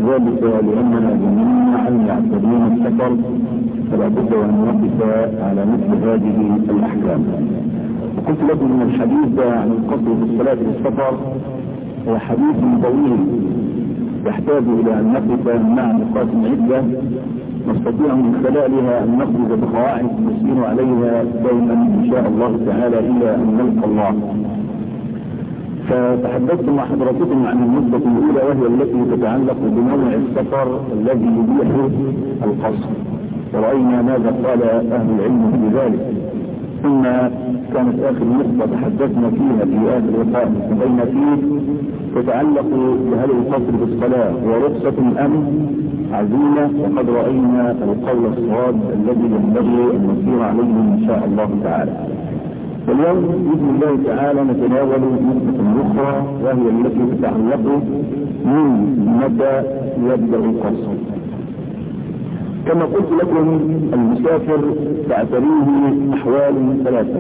ذلك لأننا جميعا يعتبرون السفر فلا بد أن نقف على مثل هذه الأحكام. وقلت لكم أن الحديث عن القصر في الصلاة للسفر هو حديث طويل يحتاج إلى أن نقف مع نقاط عدة نستطيع من خلالها أن نخرج بقواعد نسير عليها دائما إن شاء الله تعالى إلى أن نلقى الله. فتحدثت مع حضراتكم عن النقطة الأولى وهي التي تتعلق بنوع السفر الذي يبيح القصر، ورأينا ماذا قال أهل العلم في ذلك. ثم كانت آخر نقطة تحدثنا فيها في آخر لقاء انتهينا فيه تتعلق بهل القصر بالصلاة ورخصة أم عزيمة، وقد رأينا القول الصواب الذي ينبغي أن نسير عليه إن شاء الله تعالى. واليوم بإذن الله تعالى نتناول نقطة أخرى وهي التي تتعلق من متى يبدأ القصر. كما قلت لكم المسافر تعتريه أحوال ثلاثة.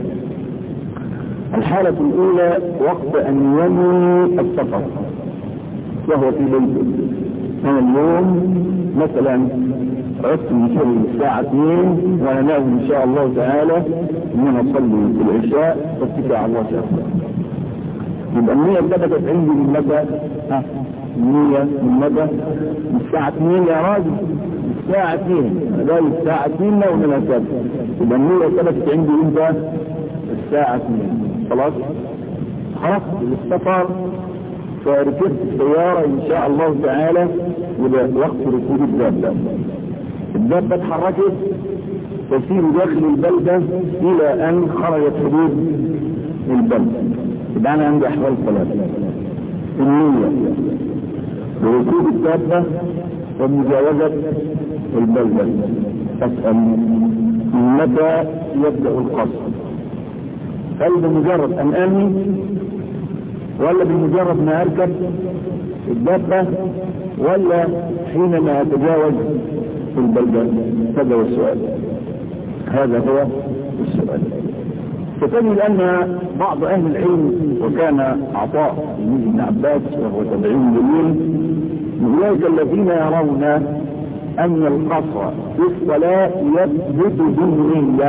الحالة الأولى وقت أن ينوي السفر وهو في بيته. أنا اليوم مثلا عدت من شغل الساعة 2 وأنا ناوي إن شاء الله تعالى أن أنا أصلي في العشاء واتكى على الله تعالى. يبقى النية ثبتت عندي من متى؟ النية من متى؟ من الساعة 2 يا راجل، الساعة 2 أنا جاي الساعة 2 لو من الكذب. يبقى النية ثبتت عندي إمتى؟ الساعة 2. خلاص للسفر فركبت السيارة إن شاء الله تعالى وده وقت ركوب الدابة اتحركت تسير داخل البلدة إلى أن خرجت حدود البلدة. يبقى أنا عندي أحوال ثلاثة: النية وركوب الدابة ومجاوزة البلدة. أسأل متى يبدأ القصر؟ هل بمجرد أن أنوي ولا بمجرد ما أركب الدابة ولا حينما أتجاوز في البلدة؟ هذا هو السؤال. هذا هو السؤال. فتجد أن بعض أهل العلم وكان عطاء بن عباس وهو تابعي جليل من أولئك الذين يرون أن القصر في الصلاة يثبت بالنية،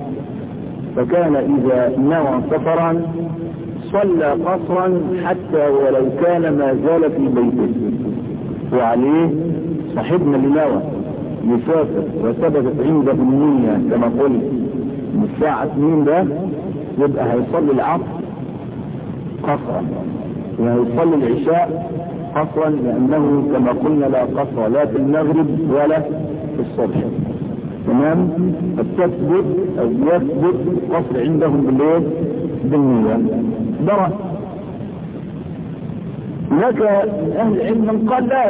فكان إذا نوى سفرا صلى قصرا حتى ولو كان ما زال في بيته. وعليه صاحبنا اللي نوى يسافر وثبتت عنده النية كما قلت من الساعة 2 ده يبقى هيصلي العصر قصرا وهيصلي العشاء قصرا، لأنه كما قلنا لا قصر لا في المغرب ولا في الصبح. تمام؟ فتثبت أو يثبت قصر عندهم بالليل بالنية. درى هناك من أهل العلم من قال لا،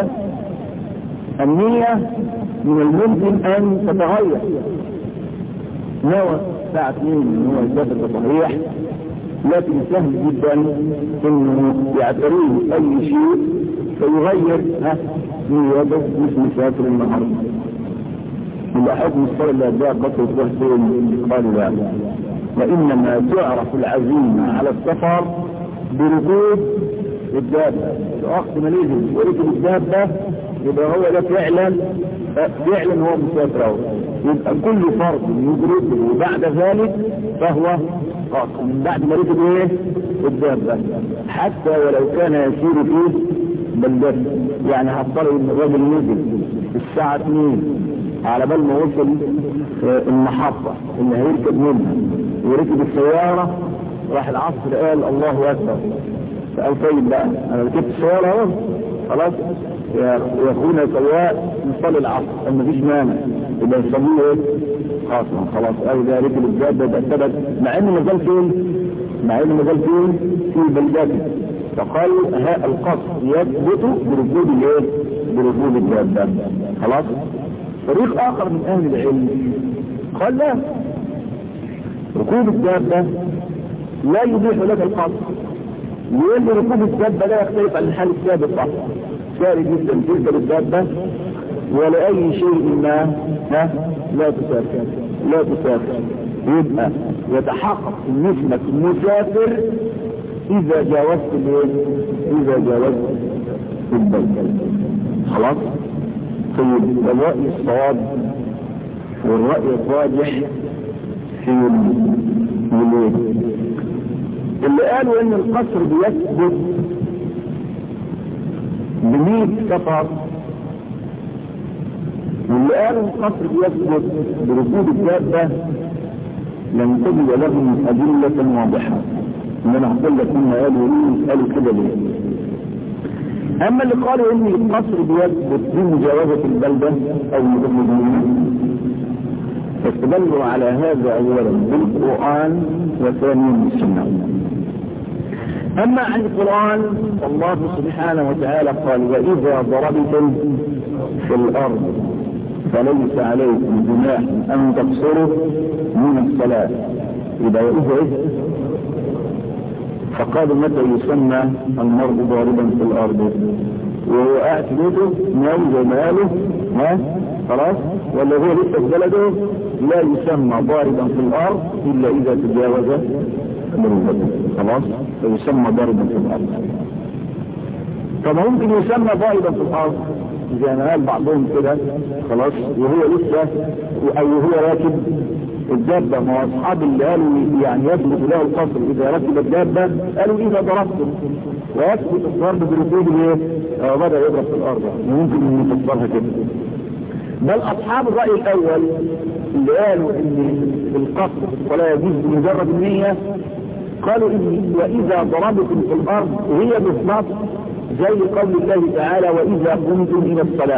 النية من الممكن أن تتغير. نوى الساعة 2 هو يسافر تصحيح، لكن سهل جدا انه يعتريه اي شيء فيغير نيته مش مسافر النهارده. يبقى حكم الصلاة اللي اداها قصر تروح فين؟ قالوا لا، وانما تعرف العزيمة على السفر بركوب الدابة. وقت ما نزل وركب الدابة يبقى هو ده فعلا هو مسافر. يبقى كل فرد يدركه بعد ذلك فهو قاصر من بعد ما ركب الدابة، حتى ولو كان يسير فيه بلدته. يعني هضطر ان الراجل نزل الساعة 2 على بال ما وصل المحطة اللي هيركب منها وركب السيارة، راح العصر قال الله اكبر، فقال طيب بقى انا ركبت السيارة اهو خلاص يا اخونا سواء نصلي العصر اما مفيش مانع، يبقى نصليه خلاص قال ده ركب الدابة ده ثبت مع انه ما زال فين في بلدته. فقال القصر يثبت بركوب الدابة. خلاص. فريق اخر من اهل العلم قال لا، ركوب الدابة لا يبيح لك القصر، لأن ركوب الدابة لا يختلف عن الحال السابق، ساري جدا تركب الدابة ولا أي شيء ما لا تسافر. يبقى يتحقق نسبة المسافر إذا جاوزت البلد. خلاص. طيب الرأي الصواب والرأي الراجح في الولاد اللي قالوا ان القصر بيثبت ب100 سفر، واللي قالوا القصر بيثبت بركوب الدابة لم تجد لهم أدلة واضحة. ان انا هقول لك هم قالوا كده ليه. اما اللي قالوا ان القصر بيثبت بمجاوزة البلدة او المدينة فاستدلوا على هذا اولا بالقرآن وثانيا بالسنة. اما عن القرآن الله سبحانه وتعالى قال واذا ضربتم في الارض فليس عليكم جناح ان تقصروا من الصلاة. اذا فقالوا متى يسمى المرء ضاربا في الارض وهو قاعد في بيته ناوي زي ما قالوا خلاص، ولا هو لسه في بلده لا يسمى ضاربا في الارض الا اذا تجاوز مرضته خلاص فيسمى ضاربا في الارض. طب ممكن يسمى ضاربا في الارض زي ما قال بعضهم كده خلاص وهو لسه او هو راكب الدابة. ما هو اصحاب اللي قالوا يعني يثبت له القصر اذا ركب الدابة قالوا اذا ضربته ويثبت الضرب بركوب ايه بدأ يضرب في الارض. ممكن نفسرها كده. بل اصحاب الرأي الاول اللي قالوا ان القصر في الصلاة يجوز بمجرد النية قالوا ان واذا ضربتم في الارض هي بالضبط زي قول الله تعالى واذا قمتم الى الصلاة.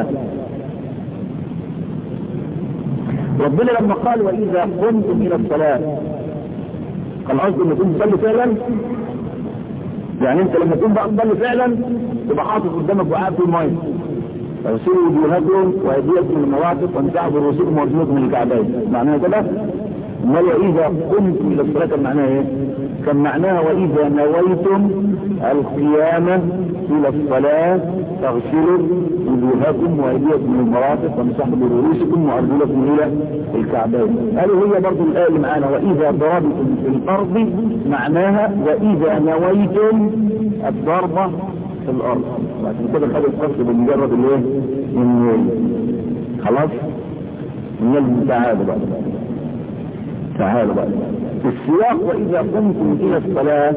ربنا لما قال واذا قمتم الى الصلاة كان قصده ان تكون تصلي فعلا. يعني انت لما تكون بقى تصلي فعلا تبقى حاطط قدامك وقاعد في الميه فيصيروا وجوهكم وايديكم المواقف وانتعوا برؤوسكم وارجلكم من الكعبين. معناها كده. امال واذا قمتم الى الصلاة كان معناها ايه؟ كان معناها واذا نويتم القيام الى الصلاة تغسلوا وجوهكم وايديكم من المرافق وامسحوا برؤوسكم وارجلكم الى الكعبين. قالوا هي برضه الايه اللي معانا واذا ضربتم في الارض معناها واذا نويتم الضربه في الارض. عشان كده خد القصد بمجرد الايه؟ النوي. خلاص؟ تعالوا بقى في السياق واذا قمتم الى الصلاه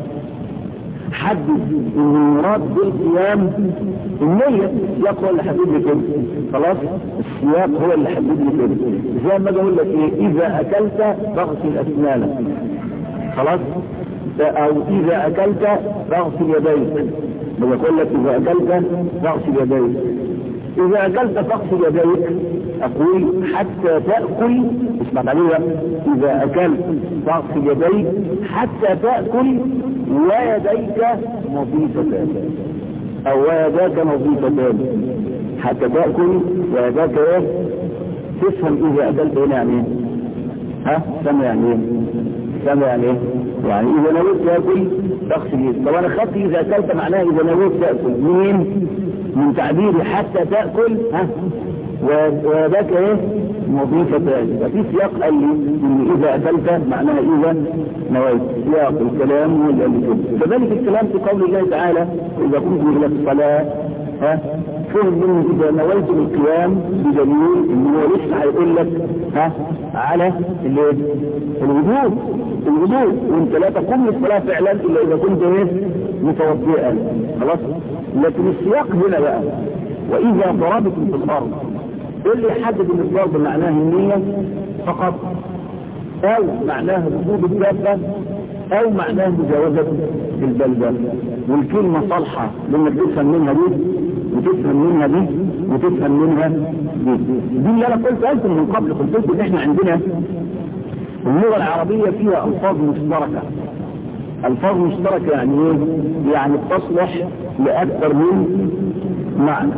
حدد ان المراد بالقيام النية. السياق هو اللي حدد لي كده. خلاص السياق هو اللي حدد لي كده. زي ما بقول لك ايه اذا اكلت فاغسل اسنانك خلاص او اذا اكلت فاغسل يديك. بقول لك اذا اكلت فاغسل يديك. اذا اكلت فاغسل يديك اقول حتى تأكل. اسمع عليها اذا اكلت فاغسل يديك حتى تأكل ويديك نظيفتان او ويداك نظيفتان. حتى تأكل ويداك ايه؟ تفهم اذا اكلت هنا يعني ايه؟ سمع يعني ايه؟ يعني اذا نويت تأكل تغسل يديك. طب انا خدت اذا اكلت معناها اذا نويت تأكل من تعبيري حتى تأكل وذاك ايه مضيفتان. ففي سياق قال لي ان اذا اكلت معناها اذا نويت. سياق الكلام هو اللي قال لي كده. كذلك الكلام في قول الله تعالى اذا قمتم الى الصلاه فهم منه اذا نويتم القيام بدليل ان هو لسه هيقول لك على الوضوء وانت لا تقوم للصلاه فعلا الا اذا كنت متوضئا. خلاص. لكن السياق هنا بقى واذا ضربتم في الارض اللي يحدد ان الضرب معناه النية فقط او معناه ركوب الدابة او معناه مجاوزة البلدة. والكلمة صالحة لانك تفهم منها دي وتفهم منها دي وتفهم منها دي اللي انا قلت من قبل. قلت ان احنا عندنا اللغة العربية فيها الفاظ مشتركة. الفاظ مشتركة يعني ايه؟ يعني تصلح لأكثر من معنى.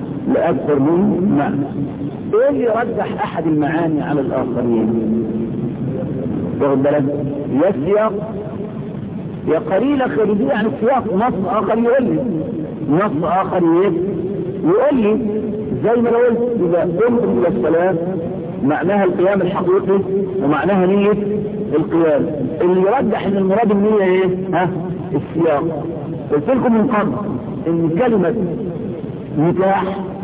ايه اللي يرجح احد المعاني على الاخرين؟ واخد بالك؟ يا السياق يا قليلة خارجية عن السياق. نص اخر يقول لي زي ما لو قلت اذا قمتم الى الصلاة معناها القيام الحقيقي ومعناها نية القيام. اللي يرجح ان المراد النية ايه؟ السياق. قلت لكم من قبل ان كلمة نكاح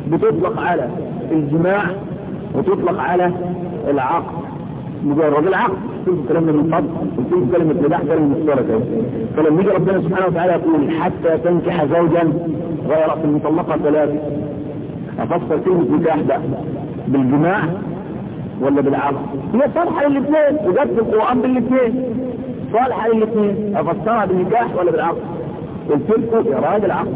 بتطلق على الجماع وتطلق على العقد مجرد العقد. قلت كلامنا من قبل، قلت كلمة نباح كلمة مشتركة. فلما يجي ربنا سبحانه وتعالى يقول حتى تنكح زوجا غير في المطلقة 3، أفسر كلمة نكاح ده بالجماع ولا بالعقد؟ هي صالحة للاثنين، وجدت القرآن بالاثنين صالحة للاثنين، أفسرها بالنكاح ولا بالعقد؟ قلت لكم يا راجل عقد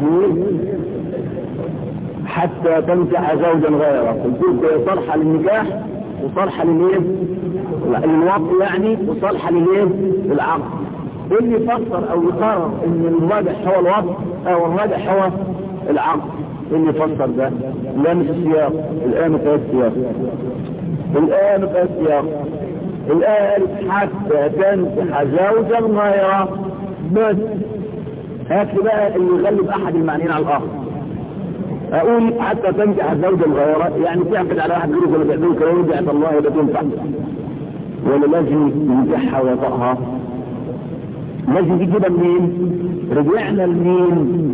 حتى تنكح زوجا غيره، قلت لكم هي صالحة للنكاح وصالحة للايه؟ للوطء يعني، وصالحة للايه؟ للعقد. اللي يفسر او يقرر ان الراجح هو الوطء او الراجح هو العقد، اللي يفسر ده لا مش السياق. الآن في السياق، الآن في السياق. الآن حتى تنكح زوجا غيره بس. هات بقى اللي يغلب احد المعنيين على الاخر. اقول حتى تنكح زوجا غيره يعني تعقد على واحد غيره ولا تعدل كلام يدعي الله ولا تنفع، ولا لازم ينكحها ويطأها؟ لازم تجيبها منين؟ رجعنا لمين؟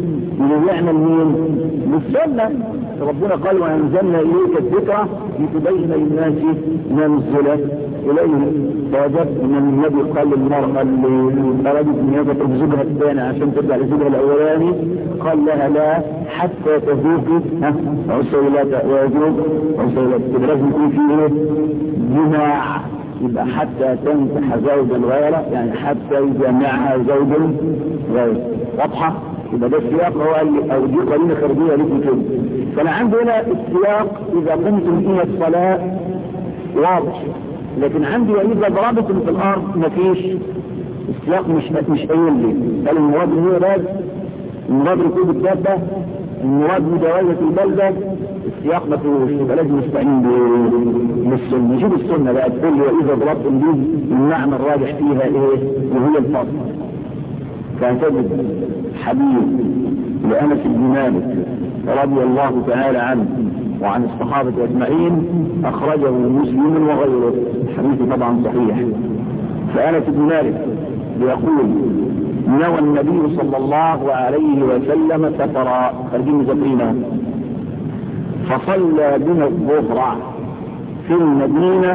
للسنة. ربنا قال وأنزلنا إليك الذكرى لتبين للناس ما نزل إليه. فوجدت أن النبي قال للمرأة اللي أرادت أن يضرب زوجها الثاني عشان ترجع لزوجها الأولاني، قال لها لا حتى تذوقي عسيلات ويذوق عسيلات. لازم يكون فيه جماع. يبقى حتى تنكح زوجا غيره يعني حتى يجمعها زوج غيره. واضحة؟ يبقى ده السياق هو او دي قرينه خارجيه لكم كده. فانا عندي هنا السياق اذا قمتم الى الصلاه واضح، لكن عندي واذا ضربتم في الارض مفيش. السياق مش قايل لي قال المراد هو بس المراد ركوب الدابه، المراد مجاوزه البلده. السياق ما فيهوش، يبقى لازم نستعين بالسنه. نشوف السنه بقى تقول لي واذا ضربتم دي المعنى الراجح فيها ايه وهي الفصل. فتجد حديث لأنس بن مالك رضي الله تعالى عنه وعن الصحابة أجمعين أخرجه مسلم وغيره، الحديث طبعا صحيح. فأنس بن مالك يقول نوى النبي صلى الله عليه وسلم سفرا خارجين مذكرينها، فصلى بنا الظهر في المدينة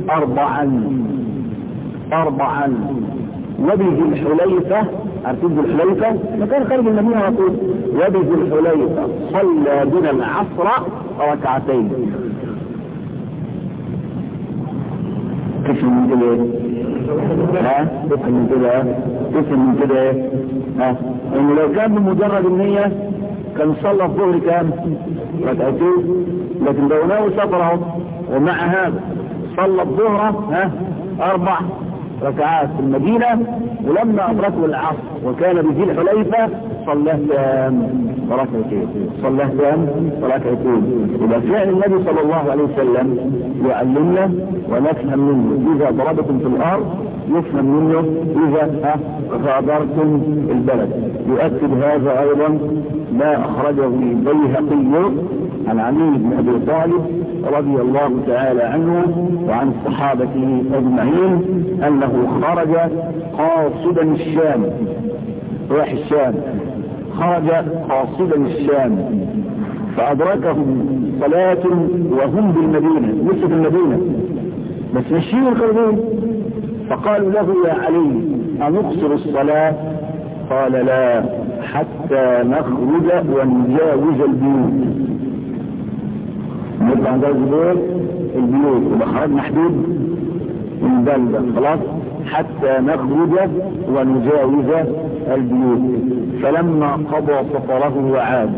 4 وبذي الحليفة. عارفين ذي الحليفة؟ مكان خارج المدينة على طول. وبذي الحليفة صلى بنا العصر 2 كيف من كده؟ انه لو كان بمجرد النية كان صلى الظهر كام؟ 2. لكن لو ناوي سفره ومع هذا صلى الظهر 4 ركعات في المدينة، ولما أدركوا العصر وكان بذي الحليفة صلاه ركعتين. إذا فعل النبي صلى الله عليه وسلم يعلمنا ونفهم منه إذا ضربتم في الأرض، يفهم منه إذا غادرتم البلد. يؤكد هذا أيضا ما أخرجه البيهقي عن علي بن أبي طالب رضي الله تعالى عنه وعن صحابته أجمعين أنه خرج قاصدا الشام، راح الشام، خرج قاصدا الشام فأدركهم صلاة وهم بالمدينة، لسه في المدينة بس ماشيين الخارجين. فقالوا له يا علي أنقصر الصلاة؟ قال لا حتى نخرج ونجاوز البيوت. نطلع نجاوز البيوت يبقى خرجنا حدود البلدة خلاص، حتى نخرج ونجاوز البيوت. فلما قضى سفره وعاد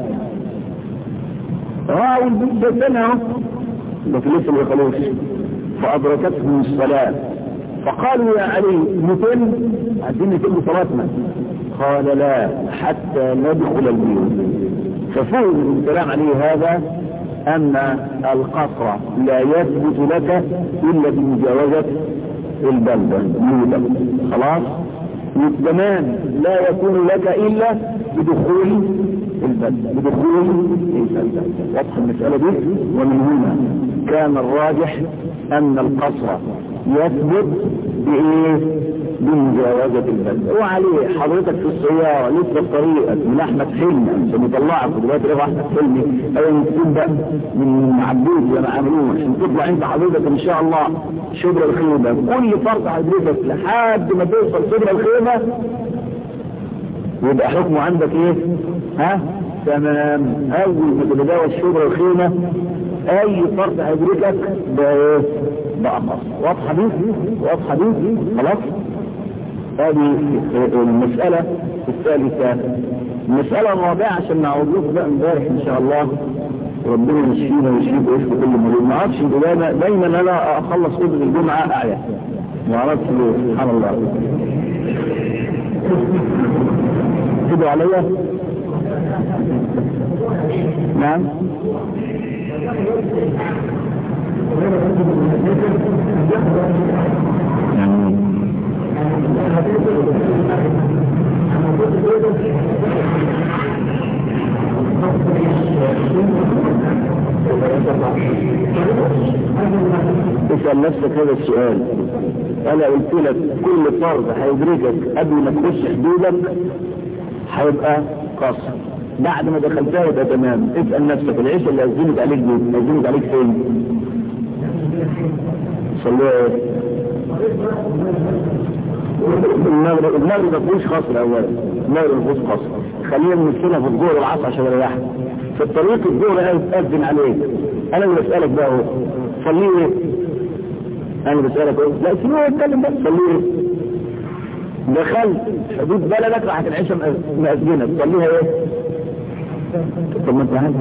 رأوا البيت سنة لكن لسه ما يقلوش، فأدركتهم الصلاة فقالوا يا علي نتم، عايزين نتم صلاتنا. قال لا حتى ندخل البيوت. ففهم من كلام عليه هذا أن القصر لا يثبت لك إلا بمجاوزة البلدة خلاص، والزمان لا يكون لك إلا بدخول البلدة. واضح المسألة دي. ومن هنا كان الراجح أن القصر يثبت بإيه؟ بمجاوزة البلد. وعليه حضرتك في السيارة لسه طريقك من أحمد حلمي عشان يطلعك ودلوقتي روح أحمد حلمي أول تكون بقى من عبود زي ما عملوه عشان تطلع أنت حضرتك إن شاء الله شبر الخيمة. كل فرد هيدرسك لحد ما توصل شبر الخيمة يبقى حكمه عندك إيه؟ تمام. أول ما تتجاوز شبر الخيمة أي فرد هيدركك ده إيه؟ بقى مصر. واضحة دي؟ واضحة دي؟ خلاص؟ هذه المسألة الثالثة. المسألة الرابعة عشان نعود لكم بقى امبارح إن شاء الله ربنا يشفينا ويشفيك ويشفي كل مريض. ما اعرفش دايما أنا أخلص خطبة الجمعة أعيا ما اعرفش ليه. سبحان الله. تدعوا عليا؟ نعم. اسأل نفسك هذا السؤال. انا قلت لك كل فرض هيدركك قبل ما تخش حدودك هيبقى قصر، بعد ما دخلتها يبقى تمام. اسأل نفسك العيشة اللي أزمت عليك دي أزمت عليك فين؟ صلوها ايه؟ المغرب ما فيهوش خصر اولا. المغرب ما فيهوش خصر. خلينا نمثلها في الظهر والعصر عشان اريحك. في الطريق الظهر اذن عليك. انا اللي بسالك بقى اهو صلي ايه؟ انا اللي بسالك اهو. لا سيبوه يتكلم بقى. صلي ايه؟ دخلت حدود بلدك راحت العشاء مأذنك صليها ايه؟ طب ما انت عارف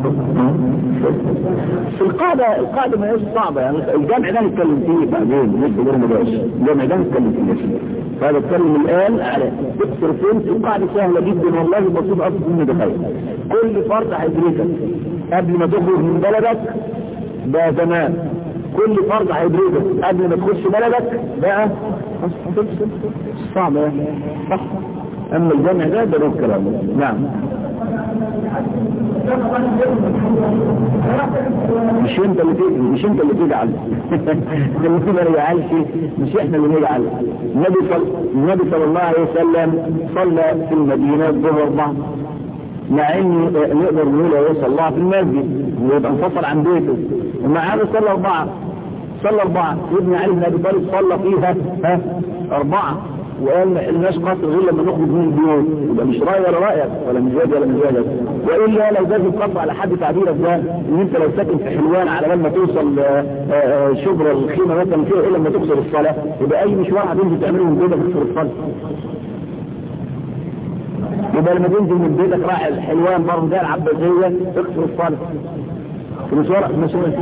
في القاعدة ما هيش صعبة. يعني الجامع ده نتكلم فيه بعدين مش غير مباشر. الجامع ده نتكلم فيه فهذا اتكلم الآن على تكسر فين. في القاعدة سهلة جدا والله بسيطة أصلا من دخل. كل فرد هيدركك قبل ما تخرج من بلدك ده تمام. كل فرد هيدركك قبل ما تخش بلدك بقى صعبة يعني صح. أما الجامع ده له الكلام. نعم. مش انت اللي تجعل اللي ما يجعلش. مش احنا اللي نجعل. النبي صلى الله عليه وسلم صلى في المدينة الظهر بعض مع ان نقدر نقول هو صلى في المسجد ويبقى انفصل عن بيته ومع هذا صلى أربعة. ابن علي بن أبي طالب صلى فيها 4 وقال ما حلناش قصر غير لما نخرج من البيوت. يبقى مش رأي ولا رأيك ولا مزاج ولا مزاجك. وإلا لو جاز القصر على حد تعبيرك ده ان انت لو ساكن في حلوان على بال ما توصل شبر الخيمة مثلا فيها الا لما تكسر الصلاة يبقى اي مشوار هتنزل تعمله من بيتك تكسر الصلاة. يبقى لما تنزل من بيتك رايح الحلوان برضه ده العباسية تكسر الصلاة في مشوار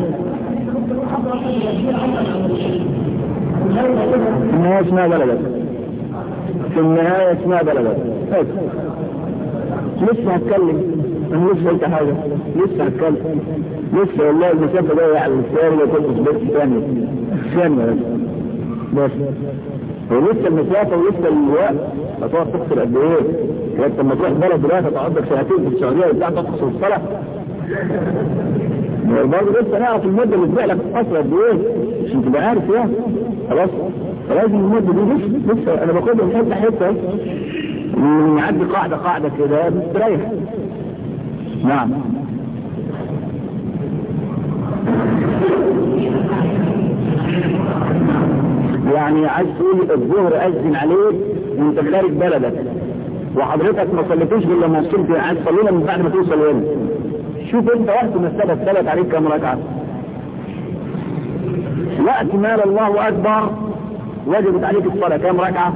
في النهاية اسمها بلدك. في النهاية اسمها بلدك. لسه هتكلم. انا لسه قلت حاجة. لسه هتكلم. لسه والله المسافة جاية على السيارة وتلبس بس ثانية بس. ولسه المسافة ولسه الوقت هتقعد تقصر قد ايه؟ انت لما تروح بلد دلوقتي هتقعد لك سنتين في السعودية وبتاع تقصر الصلاة. برضه لسه نعرف المدة اللي تبيع لك قصر قد ايه عشان تبقى عارف يعني. خلاص فلازم المدة دي لسه انا باخدها حتة نعدي قاعدة كده بتريح. نعم. يعني عايز تقول الظهر أذن عليك وانت خارج بلدك وحضرتك ما صليتوش غير لما وصلت. عايز تصلينا من بعد ما توصل هنا. شوف انت وقت ما ثبت عليك كم ركعة. وقت ما الله أكبر وجبت عليك الصلاة كم ركعة؟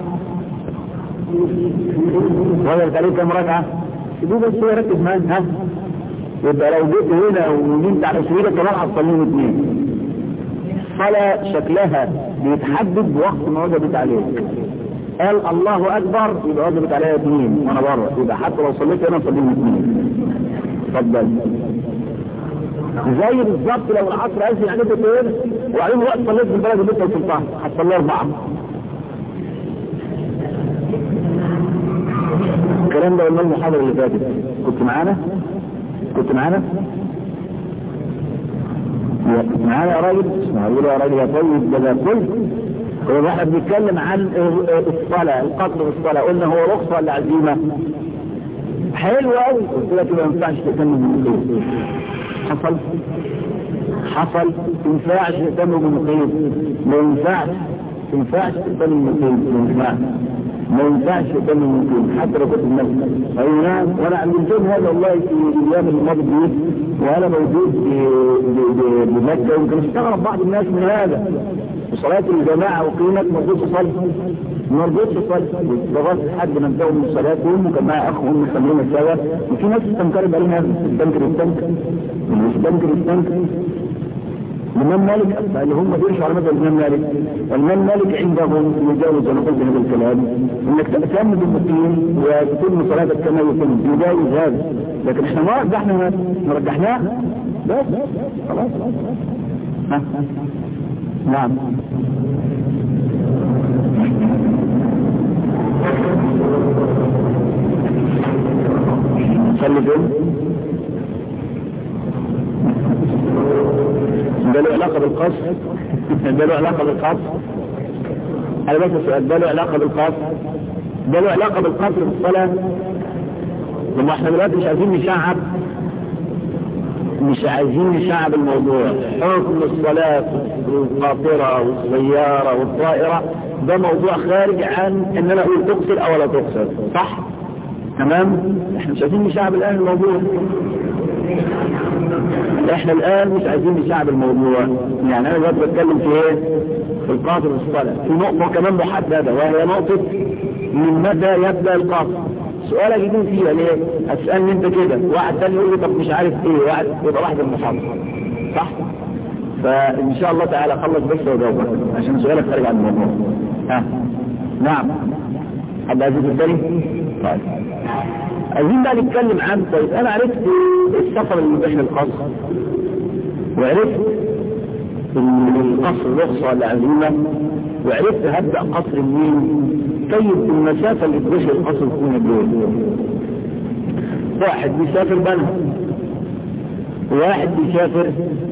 وجبت عليك كم ركعة؟ شوفوا بس هو ركز معاك. يبقى لو جيت هنا ونمت على سبيلك كمان هتصليهم 2. الصلاة شكلها بيتحدد بوقت ما وجبت عليك. قال الله أكبر يبقى وجبت عليها 2 وانا بره. يبقى حتى لو صليت هنا صليهم 2. اتفضل. زي بالظبط لو العصر أذن عليك هنا وبعدين وقت صليت في البلد اللي انت وصلتها هتصلي 4. الكلام ده قلنا المحاضرة اللي فاتت. كنت معانا يا راجل. اسمع يقول يا راجل يا طيب ده كل هو احنا بنتكلم عن الصلاة، القصر في الصلاة، قلنا هو رخصة ولا عزيمة؟ حلو قوي. قلت لك ما ينفعش تهتم بالمقيم. حصل ما ينفعش تهتم بالمقيم، ما ينفعش تهتم بالمقيم، ما ينفعش تهتم بالمقيم حتى لو كنت بنفسك. اي نعم. وانا علمتهم هذا والله في الايام الماضيه دي، وانا موجود بمكه، يمكن استغرب بعض الناس من هذا. وصلاه الجماعه وقيمه مربوط صلاه لغايه حد ما انتهوا من صلاتهم وكان معي اخ هم يصلون سوا، وفي ناس استنكرت علينا استنكر الإمام مالك اللي هم بيرشوا على مذهب الإمام مالك. الإمام مالك عندهم يجاوز، أنا قلت هذا الكلام، إنك تأتم بالمقيم وتتم صلاتك كما يتم، يجاوز هذا. لكن إحنا ما رجحناه بس خلاص. نعم. صلي فين؟ ده له علاقة بالقصر؟ ده له علاقة بالقصر؟ أنا بس السؤال، ده له علاقة بالقصر؟ ده له علاقة بالقصر في الصلاة؟ لما احنا دلوقتي مش عايزين نشعب الموضوع. حكم الصلاة القاطرة والسيارة والطائرة ده موضوع خارج عن ان انا اقول تقصر او لا تقصر، صح؟ تمام؟ احنا مش عايزين نشعب الان الموضوع. احنا الان مش عايزين نشعب الموضوع. يعني انا دلوقتي بتكلم في ايه؟ في القاصر والصلاة. في نقطة كمان محددة، وهي نقطة من متى يبدأ القاصر. سؤال اجيبين فيها ليه؟ اسألني انت كده، واحد تاني يقول لي طب مش عارف ايه، يبقى واحد المحاضرة، صح؟ فان شاء الله تعالى خلص بس وجاوبك عشان سؤالك خارج عن الموضوع. نعم. حد عايز الثاني؟ طيب. عايزين بقى نتكلم عن، طيب انا عرفت السفر اللي بين القصر، وعرفت القصر رخصة ولا عزيمة، وعرفت هبدأ قصر منين. طيب المسافة اللي تمشي القصر تكون قد ايه؟ واحد بيسافر بنها، واحد بيسافر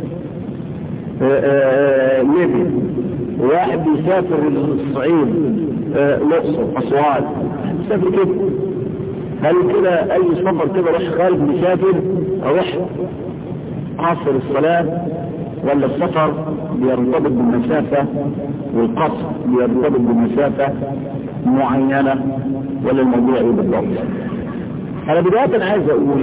ليبيا، واحد بيسافر الصعيد الأقصر أسوان، بيسافر كده. هل كده أي سفر كده روح خارج مسافر أروح قصر الصلاة، ولا السفر بيرتبط بالمسافة والقصر بيرتبط بمسافة معينة، ولا الموضوع ايه بالضبط؟ انا بداية عايز اقول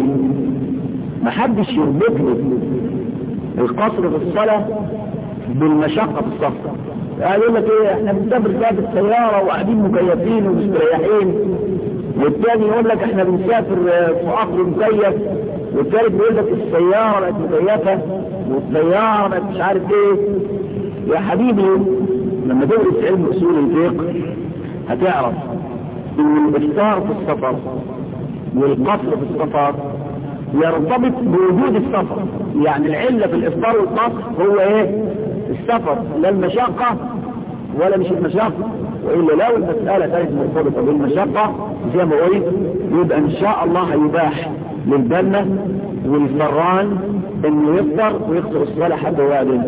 محدش يربط لي القصر في الصلاة بالمشقة في السفر. يعني يقول لك ايه، احنا بنسافر بقى بالسيارة وقاعدين مكيفين ومستريحين، والتاني يقول لك احنا بنسافر في قطر مكيف، والثالث بيقول لك السيارة بقت مكيفة والسيارة بقت مش عارف ايه. يا حبيبي لما تدرس علم اصول الفقه هتعرف ان الافطار في السفر والقصر في السفر يرتبط بوجود السفر. يعني العلة في الافطار والقصر هو ايه؟ السفر، لا المشقة ولا مش المشقة. وإلا لو المسألة كانت مرتبطة بالمشقة زي ما قلت يبقى إن شاء الله هيباح للبنة والفران إنه يفطر ويقصر الصلاة حتى هو قاعد،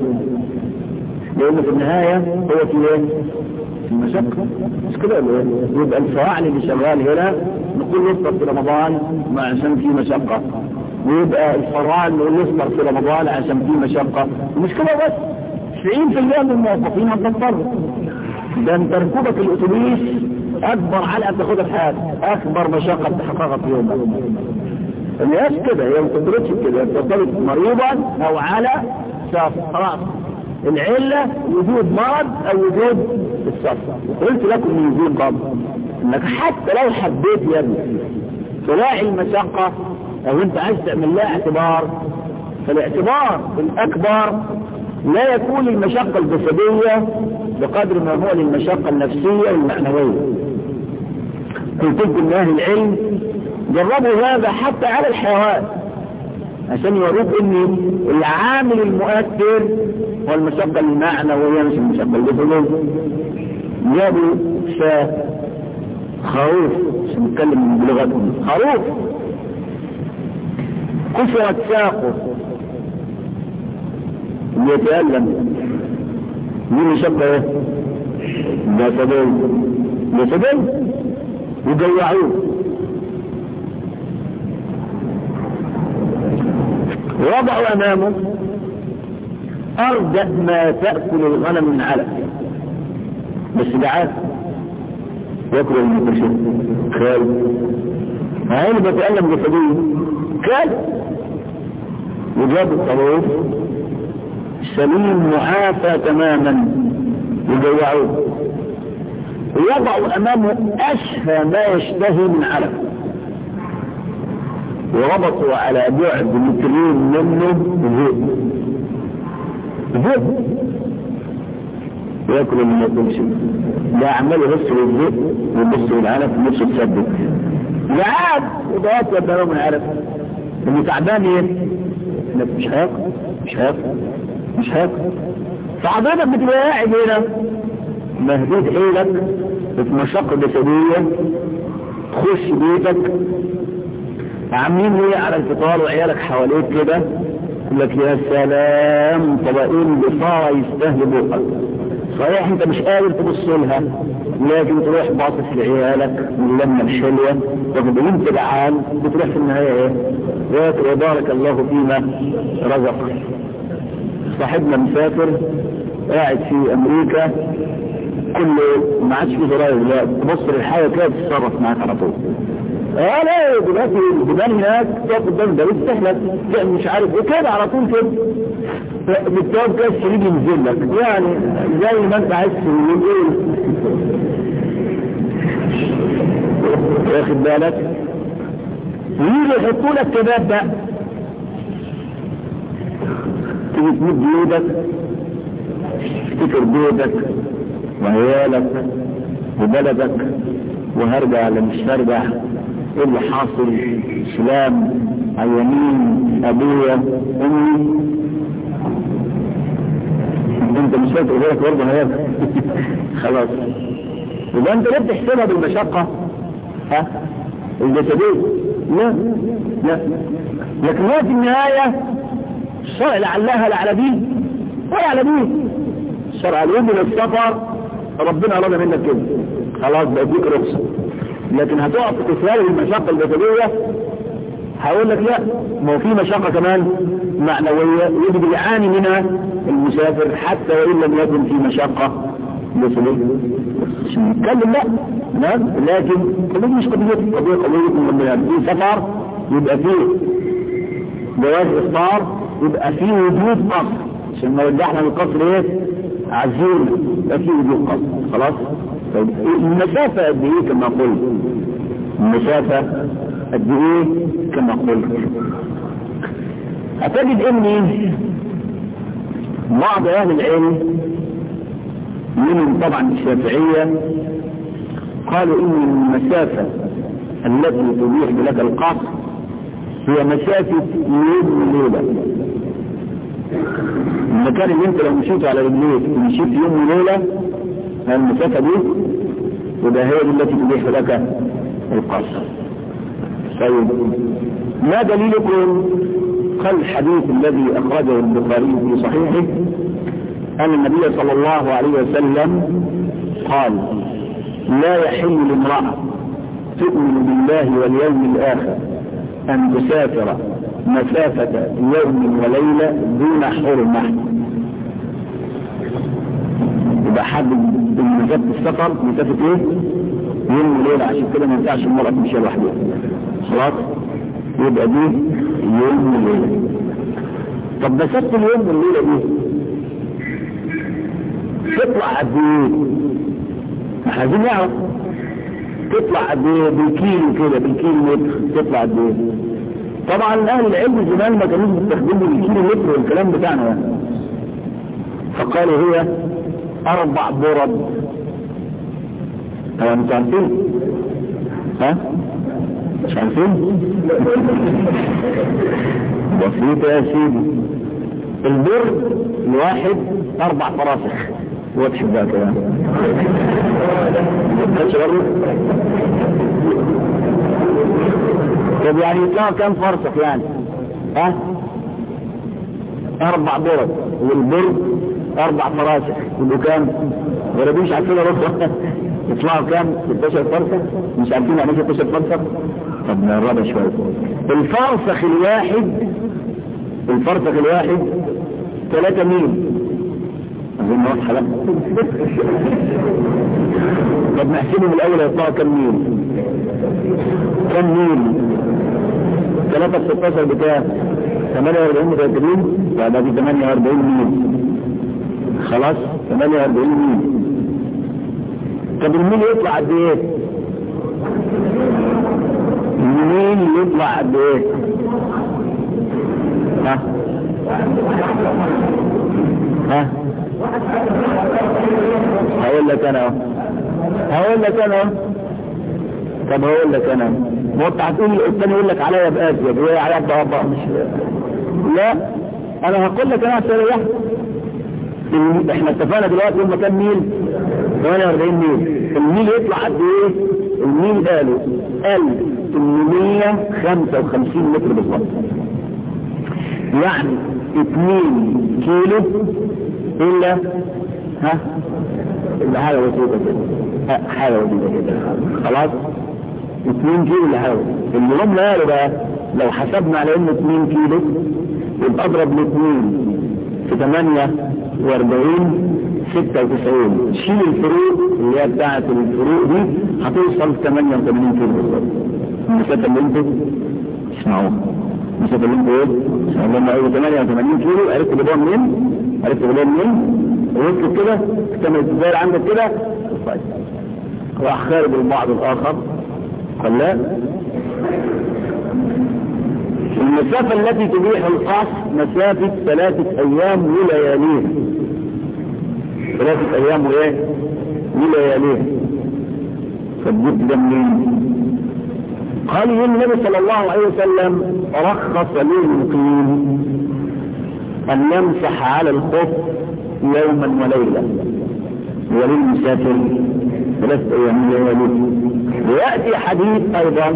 لأنه في النهاية هو في إيه؟ في المشقة. مش كده يبقى الفواعل اللي شغال هنا نقول يفطر في رمضان عشان في مشقة، ويبقى الفران نقول يفطر في رمضان عشان في مشقة. مش كده بس، 90% من الموظفين هتضطر. ده انت ركوبك الاتوبيس اكبر علقه بتاخدها في حياتك، اكبر مشقه بتحققها في يومك. الناس كده هي ما بتدركش كده، بتطلب مريضا او على سافر خلاص. العله وجود مرض او وجود السفر. قلت لكم من وجود قبل انك حتى لو حبيت يا ابني تلاقي المشقه او انت عايز تعمل لها اعتبار، فالاعتبار الاكبر لا يكون المشقة الجسدية بقدر ما هو للمشقة النفسية والمعنوية. قلت لكم اهل العلم جربوا هذا حتى على الحيوان عشان يوروك ان العامل المؤثر هو المشقة المعنوية مش المشقة الجسدية. جابوا شاة خروف عشان نتكلم بلغتهم، خروف كسرت ساقه يتألم، مين مشقة ايه؟ جسدين وجوعوه. وضعوا امامه ارجأ ما تأكل الغنم من علف، بس جعان يأكل المكشف كال هاي بتألم جسدين كال. وجابوا الطروف سليم معافى تماما وجوعوه. ويضعوا امامه اشهى ما يشتهي من علف، وربطوا على بعد مترين منه ذئب ياكل من ياكل شيء. ده عمال يبص للذئب ويبص للعلف ونفسه تثبت جعان وده ياكل من العلف. اللي تعبان ايه؟ مش هاكل. فحضرتك بتبقى قاعد هنا مهدود حيلك في مشقة جسدية، تخش بيتك عاملين ايه على الفطار وعيالك حواليك كده، يقول لك يا سلام طبقين بصارة يستاهلوا بقك. صحيح انت مش قادر تبص لها، لكن تروح باصص لعيالك واللمة الحلوة، وقد انت جعان بتروح في النهاية ايه؟ وبارك الله فيما رزق. صاحبنا مسافر قاعد في امريكا، كله ما عادش في زراير، لا تبص للحياة كده تتصرف معاك على طول. لا دلوقتي الجبال هناك تقف قدام ده تحلك مش عارف ايه كده على طول كده بالتوب كده الشريك ينزل لك، يعني زي ما انت عايز تقول واخد بالك. ويجي يحطوا لك كباب بقى، تيجي تمد ايدك تفتكر بيتك وعيالك وبلدك، وهرجع ولا مش هرجع، ايه اللي حاصل، سلام عيانين ابويا امي، انت مش فاكر غيرك برضه هيك خلاص. يبقى انت ليه بتحسبها بالمشقة الجسدية؟ لا لكن هو في النهاية الشرع لعلها لعلى دين ولا على دين. الشرع اليوم من السفر ربنا أراد منك كده خلاص بقى ديك رخصة، لكن هتقف في تسهيل المشقة الجسدية هقول لك لا، ما هو في مشقة كمان معنوية يجب يعاني منها المسافر حتى وإن لم يكن في مشقة جسدية. عشان نتكلم لا لكن قضية مش قضية لما في سفر يبقى فيه جواز إفطار، يبقى فيه وجود قصر، عشان ما رجعنا للقصر ايه عزيزنا يبقى فيه وجود قصر خلاص. طيب المسافة قد ايه كما قلت؟ المسافة قد ايه كما قلت؟ هتجد ان بعض اهل العلم منهم طبعا الشافعية قالوا ان المسافة التي تبيح لك القصر هي مسافة يوم وليلة. المكان اللي انت لو مشيت على رجليك ومشيت يوم وليلة المسافة دي وده هي التي تبيح لك القصر. طيب ما دليلكم؟ قال الحديث الذي اخرجه البخاري في صحيحه ان النبي صلى الله عليه وسلم قال لا يحل لامرأة تؤمن بالله واليوم الاخر ان تسافر مسافة يوم وليلة دون حرمة. يبقى حد مسافة السفر مسافة ايه؟ يوم وليلة، عشان كده ما ينفعش المرأة تمشي لوحدها خلاص، يبقى دي يوم وليلة. طب مسافة اليوم والليلة دي تطلع قد ايه؟ عايزين نعرف تطلع قد ايه بالكيلو كده، بالكيلو متر تطلع قد ايه؟ طبعا اهل العلم زمان ما كانوش بيستخدموا الكيلو متر والكلام بتاعنا يعني. فقالوا هي 4 برد. طبعا انتوا عارفين مش عارفين؟ بسيطة يا سيدي، البرد الواحد 4 فراسخ واضح بقى كده طب يعني يطلع كام فرسخ يعني 4 برد، والبرد 4 فراسخ يبقوا كام؟ ولا مش عارفين ربع يطلعوا كام؟ 16 فرسخ. مش عارفين يعني 16 فرسخ. طب نقربها شويه. الفرسخ الواحد 3 ميل. اظن واضحه بقى. طب نحسبهم الاول يطلعوا كم ميل؟ 3 في 16 بكام؟ 48 متأكدين؟ بعد دي 48 ميل. خلاص 48 ميل. طب الميل يطلع قد ايه؟ الميل يطلع قد ايه؟ ها؟ هقول لك انا طب هقول لك انا وانت هتقول الثاني يقول لك عليا بأزيد وهي عليا بأبقى مش لا انا هقول لك انا عشان احنا اتفقنا دلوقتي هم كام ميل؟ 48 ميل. الميل يطلع قد ايه؟ الميل قالوا 1855 متر بالظبط، يعني 2 كيلو الا اللي حاجه بسيطه كده، حاجه بسيطه كده خلاص. 2 كيلو اللي حاجه اللي هم قالوا بقى لو حسبنا على انه 2 كيلو يبقى اضرب ل2 في 48 96 شيل الفروق اللي هي بتاعت الفروق دي هتوصل 88 كيلو بالظبط. المسافه اللي انتوا اسمعوها، المسافه اللي انتوا ايه؟ لما قالوا 88 كيلو عرفت جابوها منين؟ وصلت كده اكتملت الدائره عندك كده. طيب راح خارج البعض الاخر قال لا، المسافة التي تبيح القصر مسافة 3 أيام ولياليها. 3 أيام ولياليها. فالجد ده منين؟ قال النبي صلى الله عليه وسلم رخص للمقيم أن يمسح على الخف يوما وليلة، وللمسافر 3 أيام ولياليها. ويأتي حديث أيضا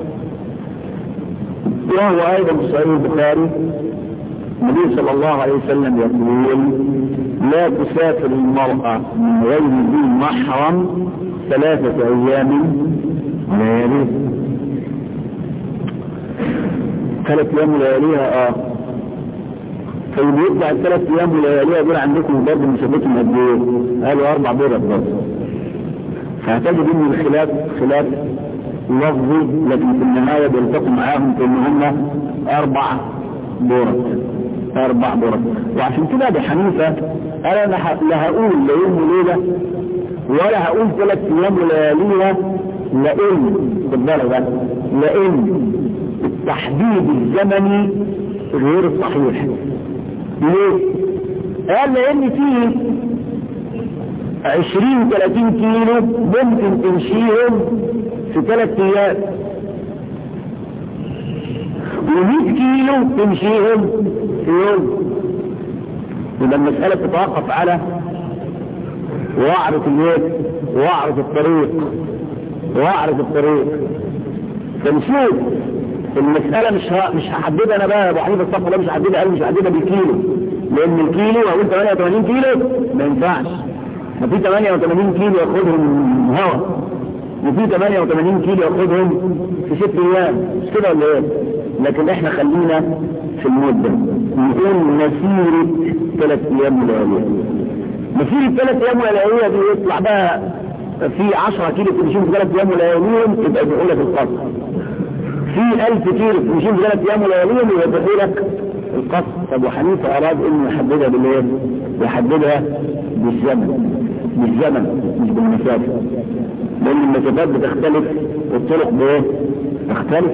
وهو أيضا صحيح البخاري، النبي صلى الله عليه وسلم يقول لا تسافر المرأة من غير ذي محرم 3 أيام ولياليها. 3 أيام ولياليها طيب يطلع 3 أيام ولياليها دول عندكم برضه مسافتهم قد ايه؟ قالوا 4 بيضات برضه. فهتجد ان الخلاف خلاف لفظي، لكن في النهاية بيلتقوا معاهم في ان هم 4 بورت. وعشان كده ابي حنيفة انا لا هقول ليوم وليلة ولا هقول 3 أيام ولياليها، لان التحديد الزمني غير صحيح. ليه؟ قال لان فيه 20-30 كيلو ممكن تمشيهم في 3 أيام، و100 كيلو تمشيهم في يوم. يبقى المسألة تتوقف على وعرة الطريق. فنشوف المسألة مش هحددها انا بقى ابو حنيفة الصف ولا مش هحددها بالكيلو، لان الكيلو هقول 88 كيلو ما ينفعش. ما في 88 كيلو ياخدهم هواء، وفي 88 كيلو ياخدهم في 6 ايام، مش كده ولا ايه؟ لكن احنا خلينا في المدة نقول مسيرة 3 أيام ولياليها. مسيرة 3 أيام ولياليها دي يطلع بقى في 10 كيلو تمشين في 3 أيام ولياليهم يبقى بيقولك القصر، في 1000 كيلو تمشين في 3 أيام ولياليهم يبقى بيقولك القصر. طب وحنيفة اراد انه يحددها بالايه؟ يحددها بالزمن مش بالمسافة، لان المسافات بتختلف والطرق بايه؟ تختلف.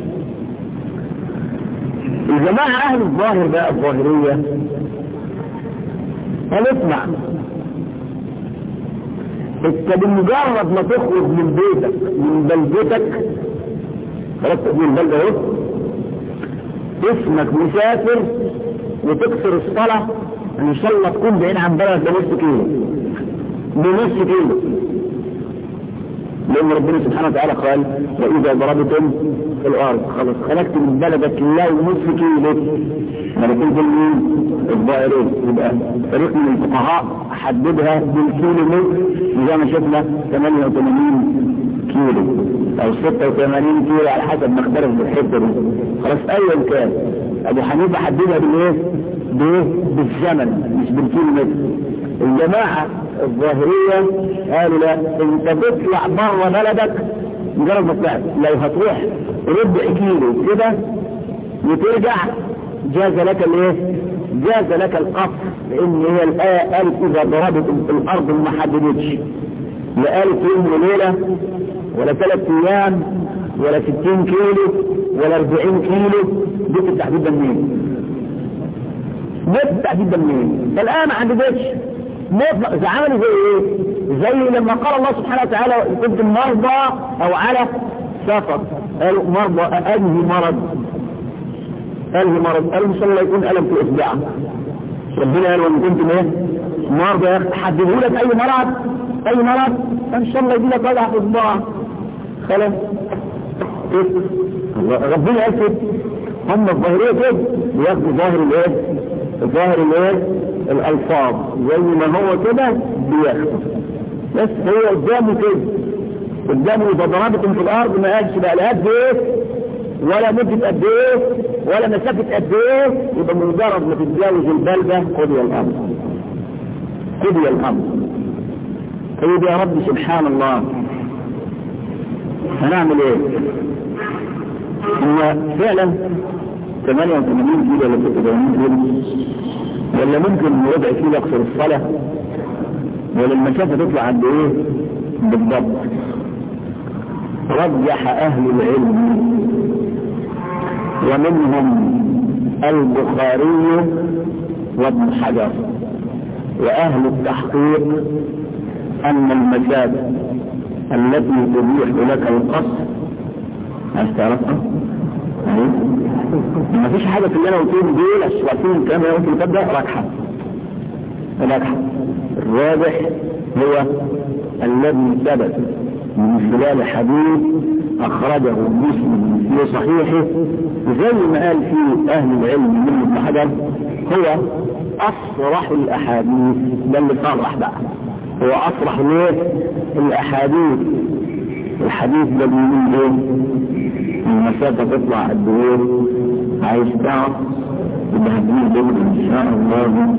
الجماعة اهل الظاهر بقى الظاهرية هنسمع انت بمجرد ما تخرج من بيتك من بلدتك خلاص من بلدة اهو اسمك مسافر وتكسر الصلاة ان شاء الله تكون بعيد عن بلد بنص كيلو، لأن ربنا سبحانه وتعالى قال وإذا ضربتم في الأرض خلاص خلقت من بلدك لو نصف كيلو ما لكن الظاهرية. يبقى فريق من الفقهاء حددها بالكيلو متر زي ما شفنا 88 كيلو او 86 كيلو على حسب ما اختلف بالحته دي. خلاص ايا كان ابو حنيفه حددها بالايه؟ بالزمن مش بالكيلو متر. الجماعه الظاهريه قالوا لا، انت تطلع بره بلدك مجرد ما طلعت، لو هتروح ربع كيلو كده وترجع جاز لك الايه؟ جاز لك القصر، لان هي الايه قالت اذا ضربت في الارض ما حددتش، لا قالت يوم وليله ولا 3 ايام ولا 60 كيلو ولا 40 كيلو. جبت التحديد ده منين؟ جبت التحديد ده منين؟ فالان ما حددتش مطلق. عملوا زي ايه؟ زي لما قال الله سبحانه وتعالى كنتم مرضى او على سفر، قالوا مرضى انهي مرض؟ قالوا ان شاء الله يكون الم في اصبعه. ربنا قال وان كنتم ايه؟ مرضى، حددوا لك اي مرض، اي مرض ان شاء الله يجي لك وجع في اصبعه. خلاص ربنا قال كده. هم الظاهريه كده بياخدوا ظاهر الايه؟ الالفاظ زي ما هو كده بياخدوا، بس هو قدامه كده، قدامه اذا ضربتم في الارض ما قالش بقى لا قد ايه ولا مدة قد ايه ولا مسافة قد ايه، يبقى مجرد ما تتجاوز البلدة قضي الامر. طيب يا رب سبحان الله هنعمل ايه؟ هو فعلا 88 كيلو ولا 86 كيلو ولا ممكن ربع كيلو اكثر الصلاة، ولا المسافة تطلع عند ايه بالضبط؟ رجح اهل العلم ومنهم البخاري وابن حجر واهل التحقيق ان المسافة التي تبيح لك القصر، عايز تعرفها؟ ما فيش حاجة في اللي انا قلتهم دول السؤالين كام يمكن تبدأ ركحة. الراجح هو الذي ثبت من خلال حديث اخرجه مسلم في صحيحه، زي ما قال فيه اهل العلم من ابن حجر هو اصرح الاحاديث. ده اللي صرح بقى، هو اصرح ليه الاحاديث. الحديث ده بيقول ايه؟ المسافة تطلع قد ايه؟ عايز تعرف؟ يبقى هديه دول ان شاء الله.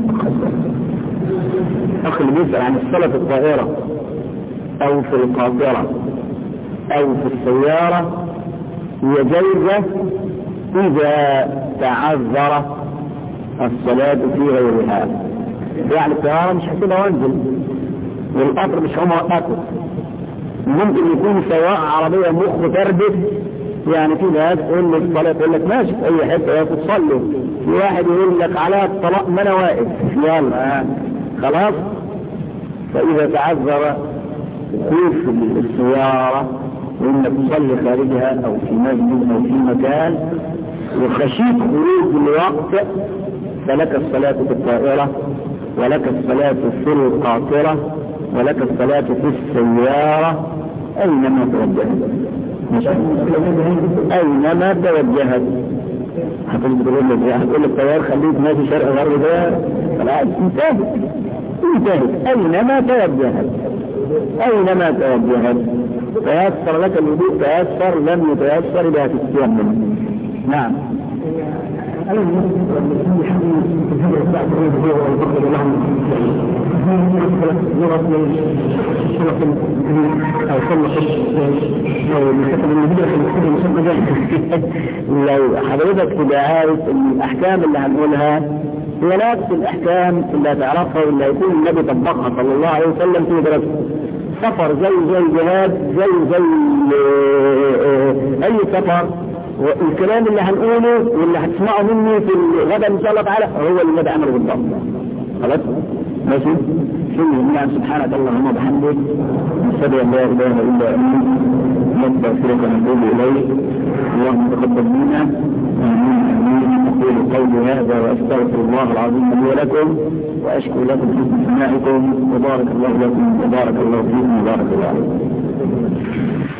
اخي اللي بيسأل عن الصلاة في الطائرة او في القاطرة او في السيارة هي جائزة اذا تعذر الصلاة في غيرها. يعني الطيارة مش هسيبها وانزل، والقطر مش هم وقته. ممكن يكون سواء عربية مخ تربت، يعني في ناس تقول لك الصلاة تقول لك ماشي في اي حتة يا تصلي، في واحد يقول لك على الطلاق ما انا واقف يلا خلاص. فاذا تعذر وقوف السيارة وانك تصلي خارجها او في مسجد او في مكان وخشيت خروج الوقت، فلك الصلاة في الطائرة ولك الصلاة في القاطرة ولك الصلاة في السيارة اينما توجهت. اينما توجهت هتقول لك طيار خليك ماشي شرق غرب ده خلاص انتهت. اينما توجهت تيسر لك الوضوء تيسر، لم يتيسر بها تتيمم. نعم. لو حضرتك تبقى عارف الاحكام اللي هنقولها هي نفس الاحكام اللي هتعرفها واللي هيكون النبي طبقها صلى الله عليه وسلم في دراسته. سفر زي جهاد زي اي سفر، والكلام اللي هنقوله واللي هتسمعه مني في الغدا ان شاء الله تعالى هو اللي النبي عمله بالضبط. خلاص ماشي. شكرا سبحانك اللهم وبحمدك، نشهد ان لا اله الا انت، نستغفرك ونتوب اليك. اللهم تقبل منا. امين. اقول قولي هذا واستغفر الله العظيم لي ولكم، واشكر لكم حسن سماعكم، وبارك الله لكم وبارك الله فيكم وبارك الله عليكم.